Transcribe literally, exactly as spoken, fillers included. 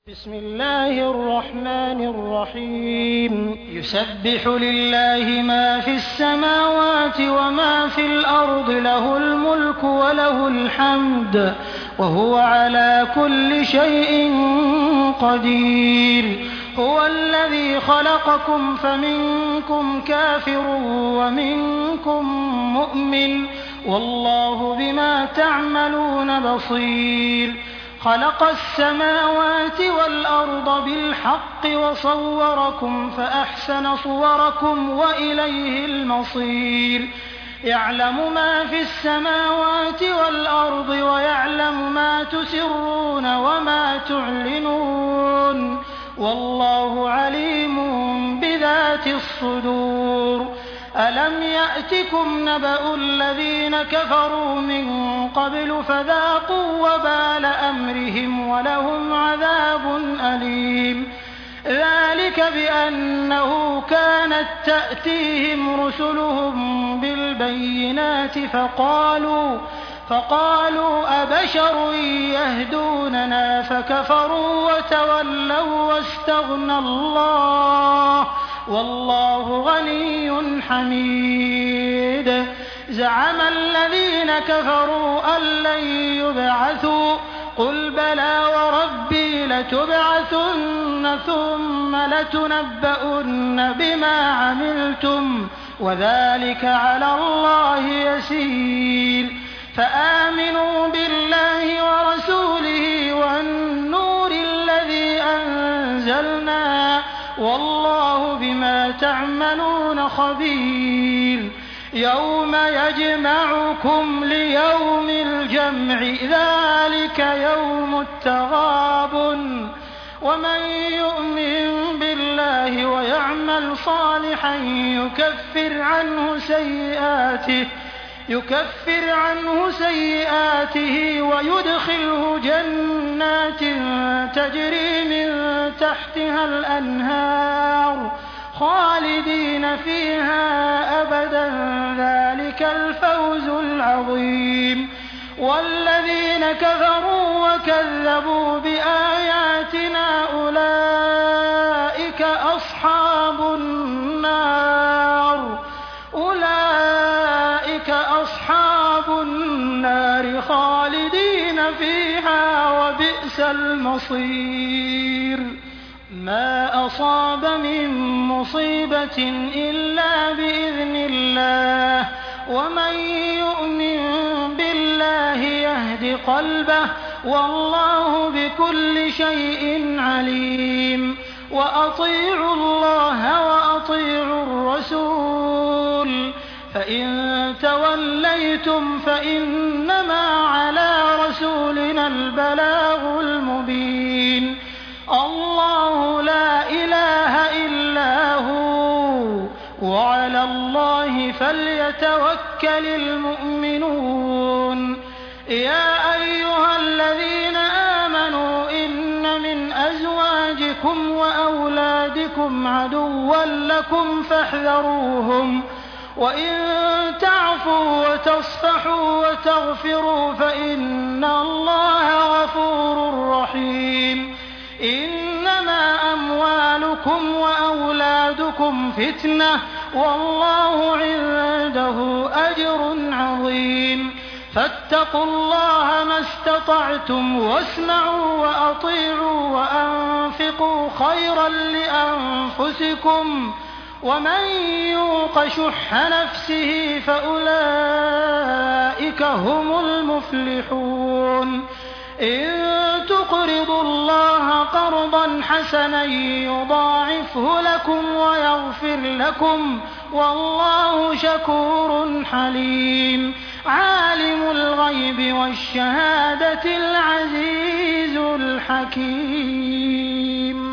بسم الله الرحمن الرحيم يسبح لله ما في السماوات وما في الأرض له الملك وله الحمد وهو على كل شيء قدير هو الذي خلقكم فمنكم كافر ومنكم مؤمن والله بما تعملون بصير خلق السماوات والأرض بالحق وصوركم فأحسن صوركم وإليه المصير يعلم ما في السماوات والأرض ويعلم ما تسرون وما تعلنون والله عليم بذات الصدور ألم يأتكم نبأ الذين كفروا من قبل فذاقوا وبال أمرهم ولهم عذاب أليم ذلك بأنه كانت تأتيهم رسلهم بالبينات فقالوا فقالوا أبشر يهدوننا فكفروا وتولوا واستغنى الله والله غني حميد زعم الذين كفروا أن لن يبعثوا قل بلى وربي لتبعثن ثم لتنبؤن بما عملتم وذلك على الله يسير فآمنوا بالله ورسوله والنور الذي أنزلنا والله بما تعملون خبير يوم يجمعكم ليوم الجمع ذلك يوم التغابن ومن يؤمن بالله ويعمل صالحا يكفر عنه سيئاته يكفر عنه سيئاته ويدخله جنات تجري من تحتها الأنهار خالدين فيها أبدا ذلك الفوز العظيم والذين كفروا وكذبوا بآياتنا أولئك أصحاب النار أولئك أصحاب النار خالدين فيها وبئس المصير ما أصاب من مصيبة إلا بإذن الله ومن يؤمن بالله يهد قلبه والله بكل شيء عليم وأطيعوا الله وأطيعوا الرسول فإن توليتم فإنما على رسولنا البلاغ المبين الله لا إله إلا هو وعلى الله فليتوكل المؤمنون يا أيها الذين آمنوا إن من أزواجكم وأولادكم عدوا لكم فاحذروهم وإن تعفوا وتصفحوا وتغفروا فإن الله غفور رحيم إنما أموالكم وأولادكم فتنة والله عنده أجر عظيم فاتقوا الله ما استطعتم واسمعوا وأطيعوا وأنفقوا خيرا لأنفسكم ومن يوق شح نفسه فأولئك هم المفلحون إن تقرضوا الله قرضا حسنا يضاعفه لكم ويغفر لكم والله شكور حليم عالم الغيب والشهادة العزيز الحكيم